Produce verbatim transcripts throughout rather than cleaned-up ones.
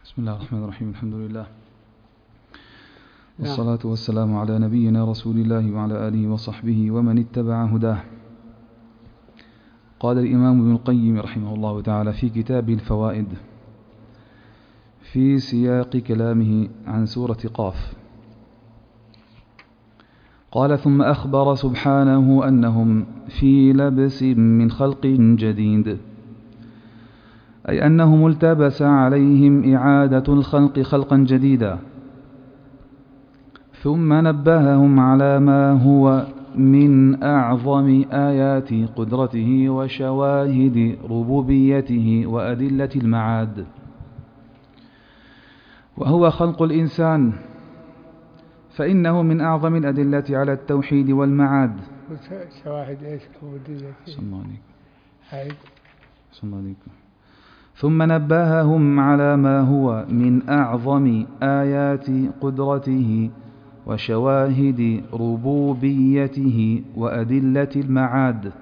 بسم الله الرحمن الرحيم. الحمد لله والصلاة والسلام على نبينا رسول الله وعلى آله وصحبه ومن اتبع هداه. قال الإمام ابن القيم رحمه الله تعالى في كتاب الفوائد في سياق كلامه عن سورة قاف قال: ثم أخبر سبحانه أنهم في لبس من خلق جديد، أي أنهم التبس عليهم إعادة الخلق خلقا جديدا، ثم نبههم على ما هو من أعظم آيات قدرته وشواهد ربوبيته وأدلة المعاد، وهو خلق الإنسان، فإنه من أعظم الأدلة على التوحيد والمعاد. شواهد إيش ربوبيته؟ ثم نبههم على ما هو من أعظم آيات قدرته وشواهد ربوبيته وأدلة المعاد،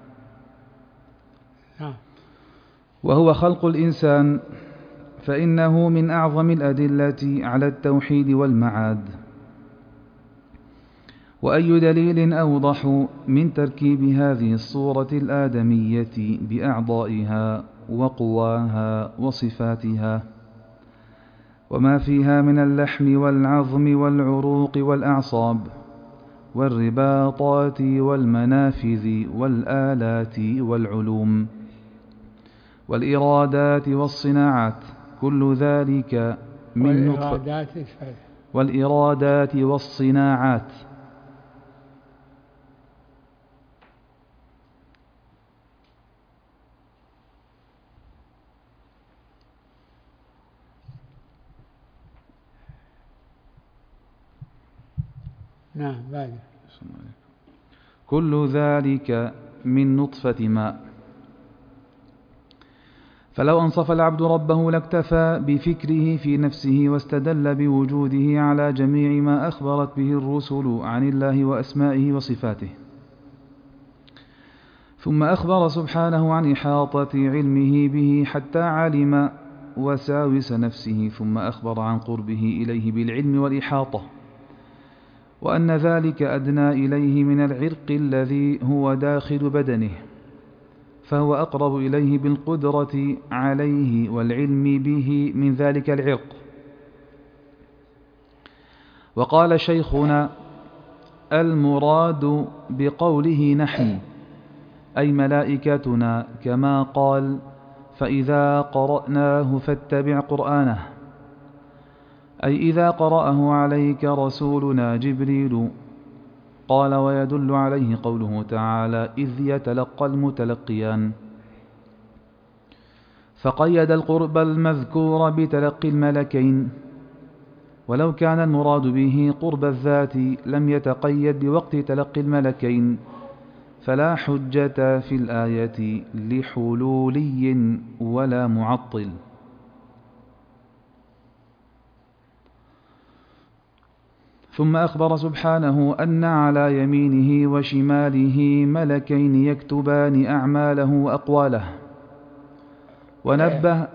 وهو خلق الإنسان، فإنه من أعظم الأدلة على التوحيد والمعاد. وأي دليل أوضح من تركيب هذه الصورة الآدمية بأعضائها وقواها وصفاتها وما فيها من اللحم والعظم والعروق والأعصاب والرباطات والمنافذ والآلات والعلوم والإرادات والصناعات، كل ذلك من نطفة والإرادات والصناعات نعم بعد. كل ذلك من نطفة ماء. فلو أنصف العبد ربه لاكتفى بفكره في نفسه واستدل بوجوده على جميع ما أخبرت به الرسل عن الله وأسمائه وصفاته. ثم أخبر سبحانه عن إحاطة علمه به حتى علم وساوس نفسه، ثم أخبر عن قربه إليه بالعلم والإحاطة، وأن ذلك أدنى إليه من العرق الذي هو داخل بدنه، فهو أقرب إليه بالقدرة عليه والعلم به من ذلك العرق. وقال شيخنا: المراد بقوله نحن أي ملائكتنا، كما قال: فإذا قرأناه فاتبع قرآنه، أي إذا قرأه عليك رسولنا جبريل. قال: ويدل عليه قوله تعالى: إذ يتلقى المتلقيان، فقيد القرب المذكور بتلقي الملكين، ولو كان المراد به قرب الذات لم يتقيد بوقت تلقي الملكين، فلا حجة في الآية لحلولي ولا معطل. ثم أخبر سبحانه أن على يمينه وشماله ملكين يكتبان أعماله وأقواله، ونبه,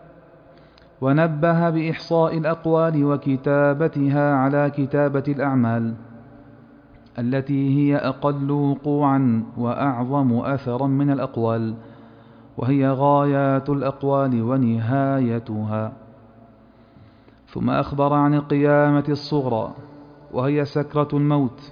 ونبه بإحصاء الأقوال وكتابتها على كتابة الأعمال التي هي أقل وقوعا وأعظم أثرا من الأقوال، وهي غايات الأقوال ونهايتها. ثم أخبر عن القيامة الصغرى، وهي سكرة الموت،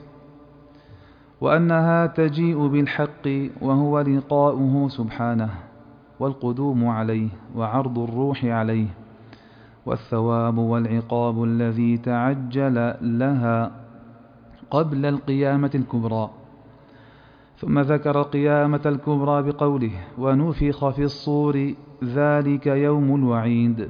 وأنها تجيء بالحق، وهو لقاؤه سبحانه والقدوم عليه وعرض الروح عليه، والثواب والعقاب الذي تعجل لها قبل القيامة الكبرى. ثم ذكر القيامة الكبرى بقوله: ونفخ في الصور ذلك يوم الوعيد.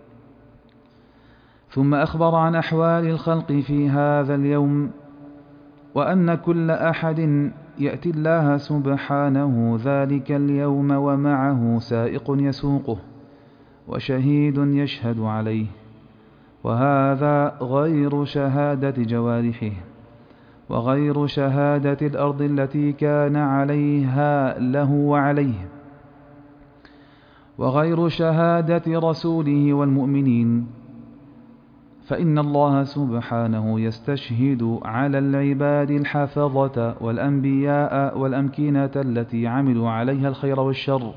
ثم أخبر عن أحوال الخلق في هذا اليوم، وأن كل أحد يأتي الله سبحانه ذلك اليوم ومعه سائق يسوقه وشهيد يشهد عليه، وهذا غير شهادة جوارحه وغير شهادة الأرض التي كان عليها له وعليه. وغير شهادة رسوله والمؤمنين، فإن الله سبحانه يستشهد على العباد الحفظة والأنبياء والأمكنة التي عملوا عليها الخير والشر،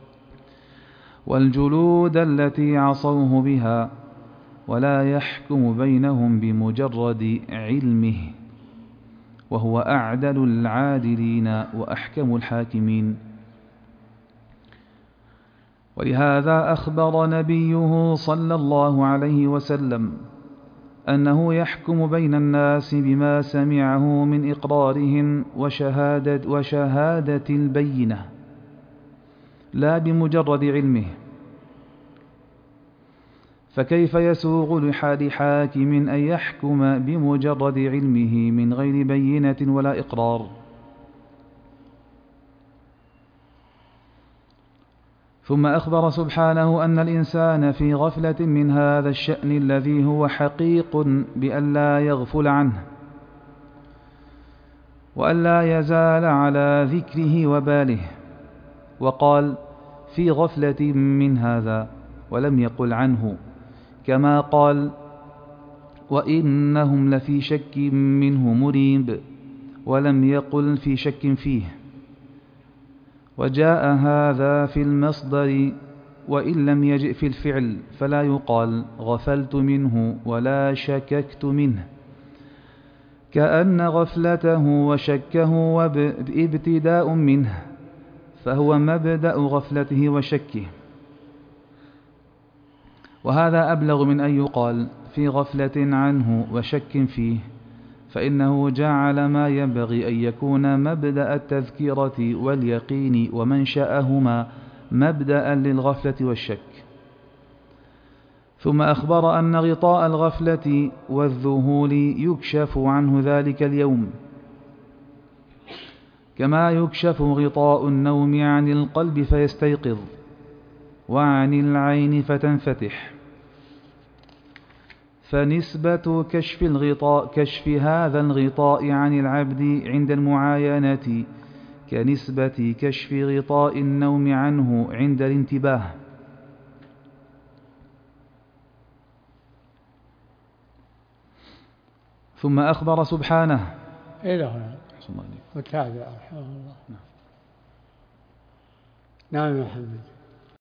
والجلود التي عصوه بها، ولا يحكم بينهم بمجرد علمه، وهو أعدل العادلين وأحكم الحاكمين. ولهذا أخبر نبيه صلى الله عليه وسلم أنه يحكم بين الناس بما سمعه من إقرارهم وشهادة, وشهادة البينة، لا بمجرد علمه. فكيف يسوغ لحال حاكم أن يحكم بمجرد علمه من غير بينة ولا إقرار؟ ثم أخبر سبحانه أن الإنسان في غفلة من هذا الشأن الذي هو حقيق بأن لا يغفل عنه، وأن لا يزال على ذكره وباله، وقال في غفلة من هذا ولم يقل عنه، كما قال وإنهم لفي شك منه مريب، ولم يقل في شك فيه. وجاء هذا في المصدر، وإن لم يجئ في الفعل فلا يقال غفلت منه ولا شككت منه، كأن غفلته وشكه ابتداء منه، فهو مبدأ غفلته وشكه. وهذا أبلغ من أن يقال في غفلة عنه وشك فيه، فإنه جعل ما ينبغي أن يكون مبدأ التذكرة واليقين ومنشأهما مبدأ للغفلة والشك. ثم أخبر أن غطاء الغفلة والذهول يكشف عنه ذلك اليوم، كما يكشف غطاء النوم عن القلب فيستيقظ، وعن العين فتنفتح. فنسبة كشف الغطاء كشف هذا الغطاء عن العبد عند المعاينة كنسبة كشف غطاء النوم عنه عند الانتباه. ثم أخبر سبحانه إلى هنا وتابع رحمه الله. نعم يا محمد.